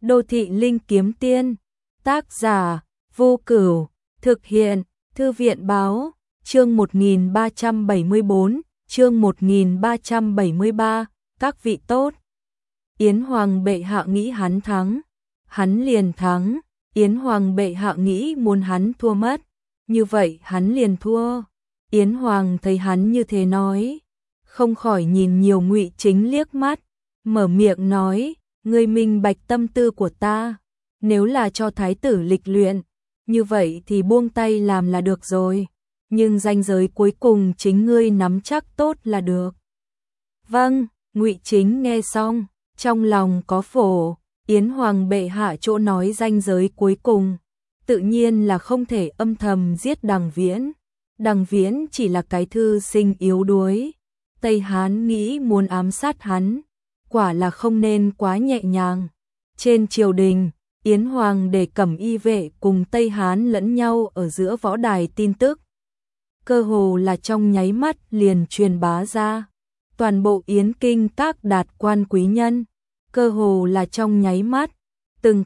Đô thị linh kiếm tiên, tác giả Vô Cửu, thực hiện Thư viện báo, chương 1374, chương 1373, các vị tốt. Yến Hoàng bệ hạ nghĩ hắn thắng, hắn liền thắng, Yến Hoàng bệ hạ nghĩ muốn hắn thua mất, như vậy hắn liền thua. Yến Hoàng thấy hắn như thế nói, không khỏi nhìn nhiều Ngụy Chính liếc mắt, mở miệng nói, ngươi minh bạch tâm tư của ta, nếu là cho thái tử lịch luyện, như vậy thì buông tay làm là được rồi, nhưng ranh giới cuối cùng chính ngươi nắm chắc tốt là được. Vâng, Ngụy Chính nghe xong, trong lòng có phổ, Yến Hoàng bệ hạ chỗ nói ranh giới cuối cùng, tự nhiên là không thể âm thầm giết Đằng Viễn. Đằng Viễn chỉ là cái thư sinh yếu đuối, Tây Hán nghĩ muốn ám sát hắn, quả là không nên quá nhẹ nhàng. Trên triều đình, Yến Hoàng để Cẩm Y vệ cùng Tây Hán lẫn nhau ở giữa võ đài tin tức, cơ hồ là trong nháy mắt liền truyền bá ra. Toàn bộ Yến Kinh các đạt quan quý nhân, cơ hồ là trong nháy mắt, từng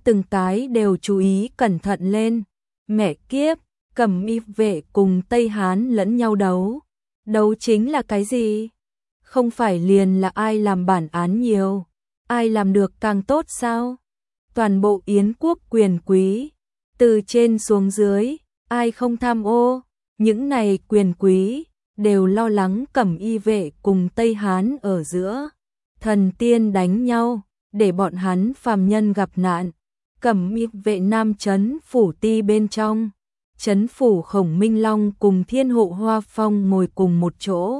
cái đều chú ý cẩn thận lên. Mẹ kiếp, Cẩm Y vệ cùng Tây Hán lẫn nhau đấu. Đấu chính là cái gì? Không phải liền là ai làm bản án nhiều, ai làm được càng tốt sao? Toàn bộ Yến quốc quyền quý, từ trên xuống dưới, ai không tham ô, những này quyền quý đều lo lắng Cẩm Y vệ cùng Tây Hán ở giữa thần tiên đánh nhau, để bọn hắn phàm nhân gặp nạn. Cẩm Y vệ Nam trấn phủ ti bên trong, trấn phủ Khổng Minh Long cùng Thiên hộ Hoa Phong ngồi cùng một chỗ.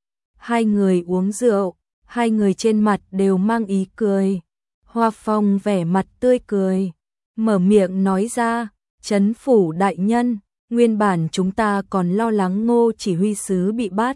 Hai người uống rượu, hai người trên mặt đều mang ý cười. Hoa Phong vẻ mặt tươi cười, mở miệng nói ra, trấn phủ đại nhân, nguyên bản chúng ta còn lo lắng Ngô chỉ huy sứ bị bắt,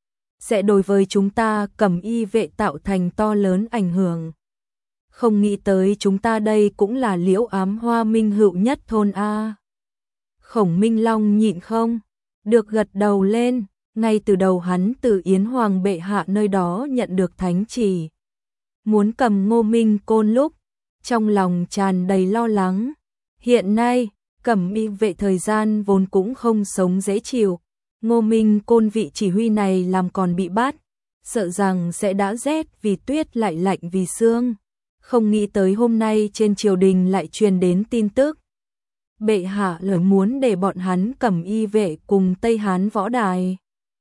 sẽ đối với chúng ta Cẩm Y vệ tạo thành to lớn ảnh hưởng. Không nghĩ tới chúng ta đây cũng là Liễu Ám Hoa minh hữu nhất thôn A. Khổng Minh Long nhịn không được gật đầu lên, ngay từ đầu hắn từ Yến Hoàng bệ hạ nơi đó nhận được thánh chỉ, muốn cầm Ngô Minh Côn lúc, trong lòng tràn đầy lo lắng. Hiện nay, Cẩm Y vệ thời gian vốn cũng không sống dễ chịu, Ngô Minh Côn vị chỉ huy này làm còn bị bắt, sợ rằng sẽ đã rét vì tuyết lại lạnh vì sương. Không nghĩ tới hôm nay trên triều đình lại truyền đến tin tức, bệ hạ lời muốn để bọn hắn Cẩm Y vệ cùng Tây Hán võ đài.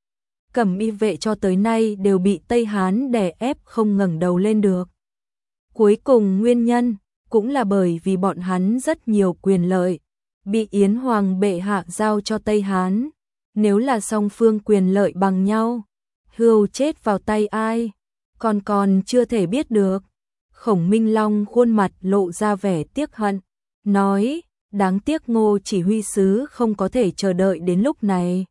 Cẩm Y vệ cho tới nay đều bị Tây Hán đè ép không ngẩng đầu lên được. Cuối cùng nguyên nhân cũng là bởi vì bọn hắn rất nhiều quyền lợi bị Yến Hoàng bệ hạ giao cho Tây Hán. Nếu là song phương quyền lợi bằng nhau, hươu chết vào tay ai, còn chưa thể biết được. Khổng Minh Long khuôn mặt lộ ra vẻ tiếc hận, nói, đáng tiếc Ngô chỉ huy sứ không có thể chờ đợi đến lúc này.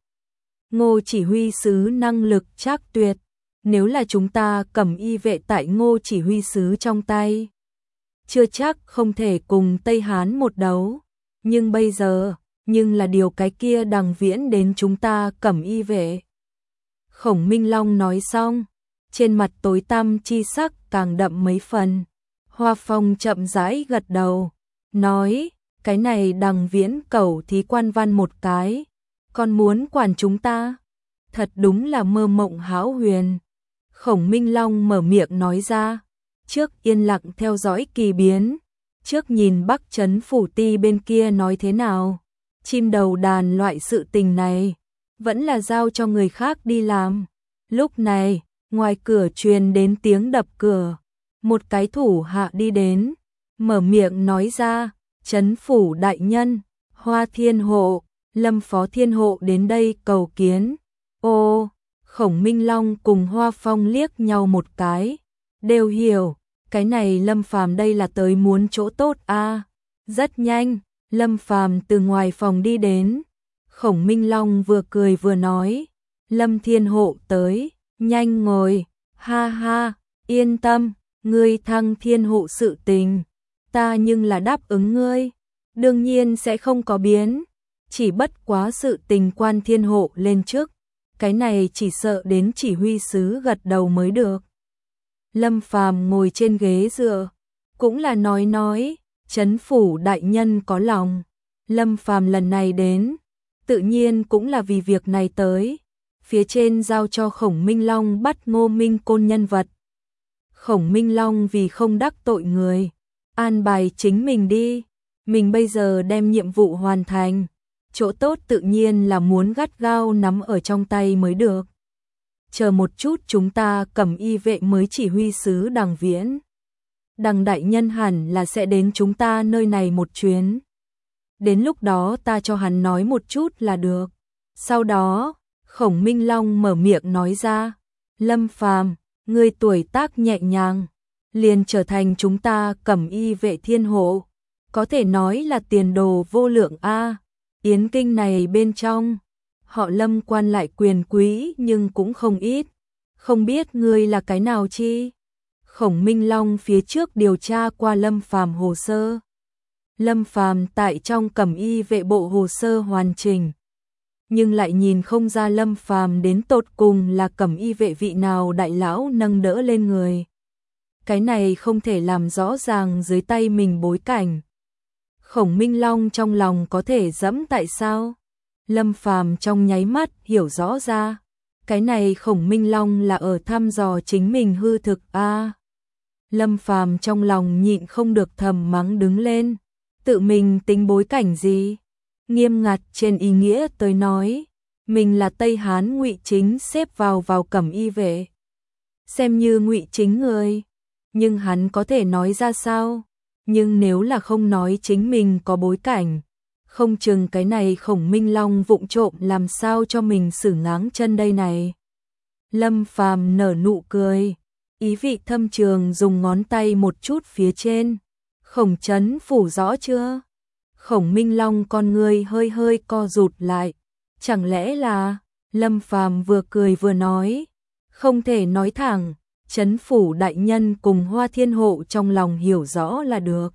Ngô chỉ huy sứ năng lực trác tuyệt, nếu là chúng ta Cẩm Y vệ tại Ngô chỉ huy sứ trong tay, chưa chắc không thể cùng Tây Hán một đấu, nhưng bây giờ, nhưng là điều cái kia Đằng Viễn đến chúng ta Cẩm Y vệ. Khổng Minh Long nói xong, trên mặt tối tăm chi sắc càng đậm mấy phần. Hoa Phong chậm rãi gật đầu, nói, cái này Đằng Viễn cẩu thí quan văn một cái, còn muốn quản chúng ta, thật đúng là mơ mộng hão huyền. Khổng Minh Long mở miệng nói ra, trước yên lặng theo dõi kỳ biến, trước nhìn Bắc trấn phủ ti bên kia nói thế nào. Chim đầu đàn loại sự tình này, vẫn là giao cho người khác đi làm. Lúc này, ngoài cửa truyền đến tiếng đập cửa, một cái thủ hạ đi đến, mở miệng nói ra, trấn phủ đại nhân, Hoa Thiên hộ, Lâm Phó Thiên hộ đến đây cầu kiến. Ô, Khổng Minh Long cùng Hoa Phong liếc nhau một cái, đều hiểu, cái này Lâm Phàm đây là tới muốn chỗ tốt a. Rất nhanh, Lâm Phàm từ ngoài phòng đi đến, Khổng Minh Long vừa cười vừa nói, Lâm Thiên hộ tới, nhanh ngồi, ha ha, yên tâm, ngươi thăng thiên hộ sự tình, ta nhưng là đáp ứng ngươi, đương nhiên sẽ không có biến, chỉ bất quá sự tình quan thiên hộ lên trước, cái này chỉ sợ đến chỉ huy sứ gật đầu mới được. Lâm Phàm ngồi trên ghế dựa, cũng là nói, Trấn phủ đại nhân có lòng. Lâm Phàm lần này đến, tự nhiên cũng là vì việc này tới. Phía trên giao cho Khổng Minh Long bắt Ngô Minh Côn nhân vật. Khổng Minh Long vì không đắc tội người, an bài chính mình đi. Mình bây giờ đem nhiệm vụ hoàn thành, chỗ tốt tự nhiên là muốn gắt gao nắm ở trong tay mới được. Chờ một chút, chúng ta Cẩm Y vệ mới chỉ huy sứ Đằng Viễn. Đằng đại nhân hẳn là sẽ đến chúng ta nơi này một chuyến. Đến lúc đó ta cho hắn nói một chút là được. Sau đó, Khổng Minh Long mở miệng nói ra, Lâm Phàm, ngươi tuổi tác nhẹ nhàng, liền trở thành chúng ta Cẩm Y vệ thiên hộ, có thể nói là tiền đồ vô lượng a. Yến Kinh này bên trong, họ Lâm quan lại quyền quý nhưng cũng không ít, không biết ngươi là cái nào chi? Khổng Minh Long phía trước điều tra qua Lâm Phàm hồ sơ. Lâm Phàm tại trong Cẩm Y vệ bộ hồ sơ hoàn chỉnh, nhưng lại nhìn không ra Lâm Phàm đến tột cùng là Cẩm Y vệ vị nào đại lão nâng đỡ lên người. Cái này không thể làm rõ ràng dưới tay mình bối cảnh. Khổng Minh Long trong lòng có thể dẫm tại sao? Lâm Phàm trong nháy mắt hiểu rõ ra, cái này Khổng Minh Long là ở thăm dò chính mình hư thực a. Lâm Phàm trong lòng nhịn không được thầm mắng đứng lên, tự mình tính bối cảnh gì? Nghiêm ngặt trên ý nghĩa tới nói, mình là Tây Hán Ngụy Chính xếp vào Cẩm Y vệ, xem như Ngụy Chính người, nhưng hắn có thể nói ra sao? Nhưng nếu là không nói chính mình có bối cảnh, không chừng cái này Khổng Minh Long vụng trộm làm sao cho mình xử ngáng chân đây này. Lâm Phàm nở nụ cười, ý vị thâm trường dùng ngón tay một chút phía trên. Khổng Trấn phủ rõ chưa? Khổng Minh Long con người hơi hơi co rụt lại. Chẳng lẽ là, Lâm Phàm vừa cười vừa nói, không thể nói thẳng, Trấn phủ đại nhân cùng Hoa Thiên Hộ trong lòng hiểu rõ là được.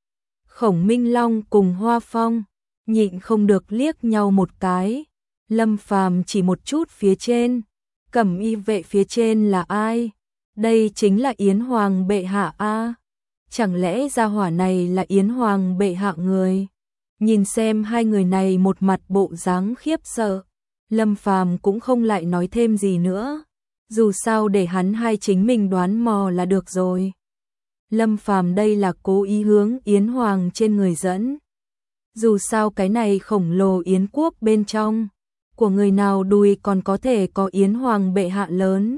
Khổng Minh Long cùng Hoa Phong nhịn không được liếc nhau một cái. Lâm Phàm chỉ một chút phía trên, Cẩm Y vệ phía trên là ai? Đây chính là Yến Hoàng bệ hạ a. Chẳng lẽ gia hỏa này là Yến Hoàng bệ hạ người? Nhìn xem hai người này một mặt bộ dáng khiếp sợ, Lâm Phàm cũng không lại nói thêm gì nữa, dù sao để hắn hai chính mình đoán mò là được rồi. Lâm Phàm đây là cố ý hướng Yến Hoàng trên người dẫn. Dù sao cái này khổng lồ Yến quốc bên trong, của người nào đùi còn có thể có Yến Hoàng bệ hạ lớn.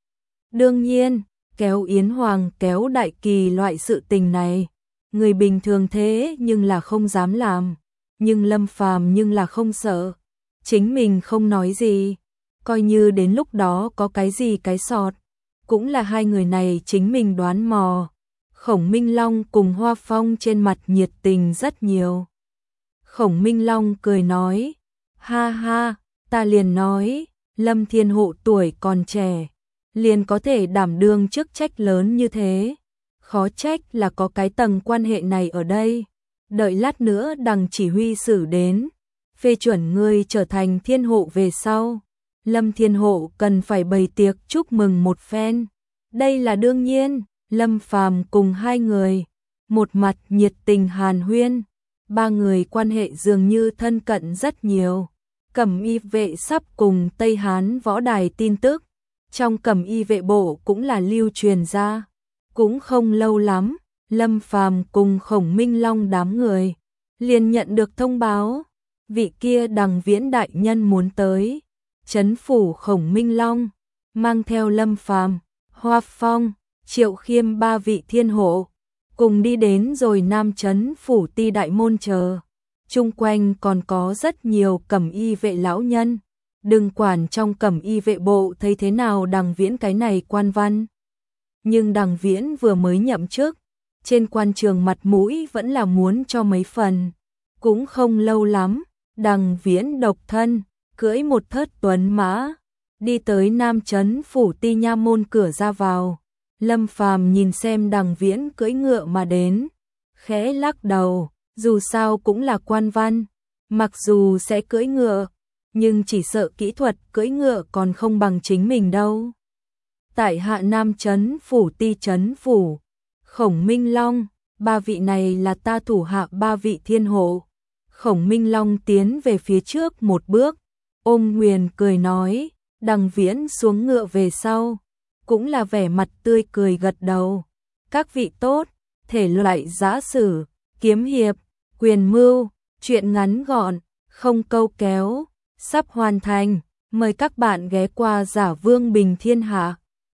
Đương nhiên, kéo Yến Hoàng kéo đại kỳ loại sự tình này, người bình thường thế nhưng là không dám làm, nhưng Lâm Phàm nhưng là không sợ. Chính mình không nói gì, coi như đến lúc đó có cái gì cái sọt, cũng là hai người này chính mình đoán mò. Khổng Minh Long cùng Hoa Phong trên mặt nhiệt tình rất nhiều. Khổng Minh Long cười nói, ha ha, ta liền nói, Lâm Thiên Hộ tuổi còn trẻ, liền có thể đảm đương chức trách lớn như thế. Khó trách là có cái tầng quan hệ này ở đây. Đợi lát nữa Đằng chỉ huy sử đến, phê chuẩn ngươi trở thành Thiên Hộ về sau, Lâm Thiên Hộ cần phải bày tiệc chúc mừng một phen. Đây là đương nhiên. Lâm Phàm cùng hai người, một mặt nhiệt tình hàn huyên, ba người quan hệ dường như thân cận rất nhiều. Cẩm Y vệ sắp cùng Tây Hán võ đài tin tức, trong Cẩm Y vệ bộ cũng là lưu truyền ra. Cũng không lâu lắm, Lâm Phàm cùng Khổng Minh Long đám người liền nhận được thông báo, vị kia Đằng Viễn đại nhân muốn tới. Trấn phủ Khổng Minh Long mang theo Lâm Phàm, Hoa Phong, Triệu Khiêm ba vị thiên hộ cùng đi đến rồi Nam Trấn phủ Ti đại môn chờ. Chung quanh còn có rất nhiều Cẩm Y vệ lão nhân. Đừng quản trong Cẩm Y vệ bộ thấy thế nào Đằng Viễn cái này quan văn, nhưng Đằng Viễn vừa mới nhậm chức, trên quan trường mặt mũi vẫn là muốn cho mấy phần. Cũng không lâu lắm, Đằng Viễn độc thân cưỡi một thớt tuấn mã đi tới Nam Trấn phủ Ti nha môn cửa ra vào. Lâm Phàm nhìn xem Đằng Viễn cưỡi ngựa mà đến, khẽ lắc đầu, dù sao cũng là quan văn, mặc dù sẽ cưỡi ngựa, nhưng chỉ sợ kỹ thuật cưỡi ngựa còn không bằng chính mình đâu. Tại hạ Nam Trấn phủ Ti Trấn phủ, Khổng Minh Long ba vị này là ta thủ hạ ba vị thiên hộ. Khổng Minh Long tiến về phía trước một bước, ôm quyền cười nói, Đằng Viễn xuống ngựa về sau, cũng là vẻ mặt tươi cười gật đầu. Các vị tốt, thể loại giã sử, kiếm hiệp, quyền mưu, truyện ngắn gọn, không câu kéo, sắp hoàn thành, mời các bạn ghé qua Giả Vương Bình Thiên Hạ.